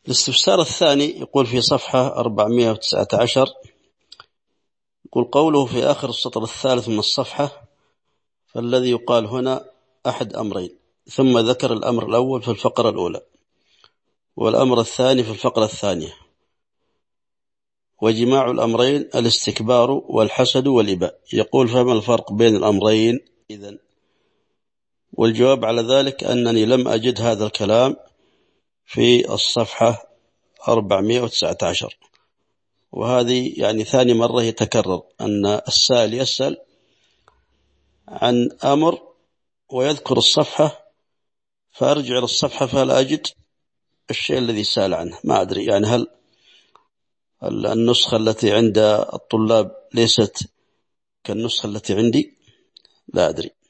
الاستفسار الثاني يقول في صفحة 419، يقول قوله في آخر السطر الثالث من الصفحة: فالذي يقال هنا أحد أمرين، ثم ذكر الأمر الأول في الفقرة الأولى والأمر الثاني في الفقرة الثانية، وجماع الأمرين الاستكبار والحسد والإباء. يقول: فما الفرق بين الأمرين إذن؟ والجواب على ذلك أنني لم أجد هذا الكلام في الصفحة 419، وهذه يعني ثاني مرة يتكرر أن السائل يسأل عن أمر ويذكر الصفحة، فأرجع إلى الصفحة فلا أجد الشيء الذي سأل عنه. ما أدري يعني هل النسخة التي عند الطلاب ليست كالنسخة التي عندي؟ لا أدري.